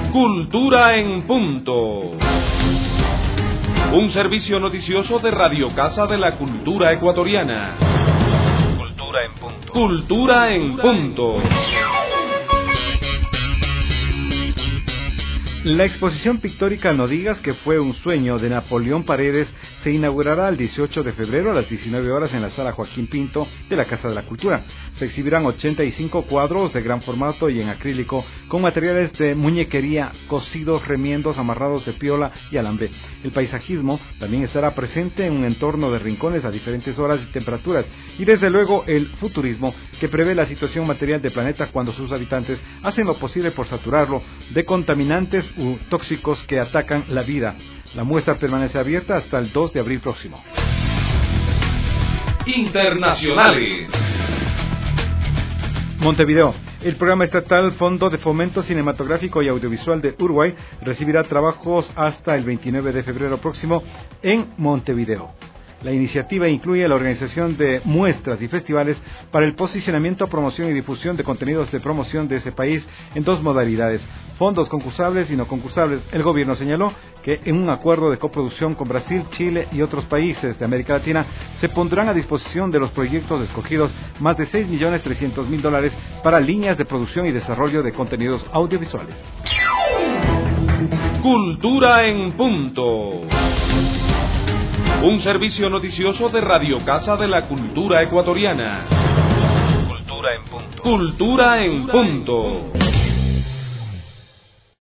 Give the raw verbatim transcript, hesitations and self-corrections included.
Cultura en punto. Un servicio noticioso de Radio Casa de la Cultura Ecuatoriana. Cultura en punto. Cultura en punto. La exposición pictórica No digas que fue un sueño de Napoleón Paredes se inaugurará el dieciocho de febrero a las diecinueve horas en la sala Joaquín Pinto de la Casa de la Cultura. Se exhibirán ochenta y cinco cuadros de gran formato y en acrílico con materiales de muñequería, cosidos, remiendos, amarrados de piola y alambre. El paisajismo también estará presente en un entorno de rincones a diferentes horas y temperaturas, y desde luego el futurismo, que prevé la situación material del planeta cuando sus habitantes hacen lo posible por saturarlo de contaminantes u tóxicos que atacan la vida. La muestra permanece abierta hasta el dos de abril próximo. Internacionales. Montevideo. El programa estatal Fondo de Fomento Cinematográfico y Audiovisual de Uruguay recibirá trabajos hasta el veintinueve de febrero próximo en Montevideo. La iniciativa incluye la organización de muestras y festivales para el posicionamiento, promoción y difusión de contenidos de promoción de ese país en dos modalidades: fondos concursables y no concursables. El gobierno señaló que en un acuerdo de coproducción con Brasil, Chile y otros países de América Latina se pondrán a disposición de los proyectos escogidos más de seis millones trescientos mil dólares para líneas de producción y desarrollo de contenidos audiovisuales. Cultura en punto. Un servicio noticioso de Radio Casa de la Cultura Ecuatoriana. Cultura en punto. Cultura en punto.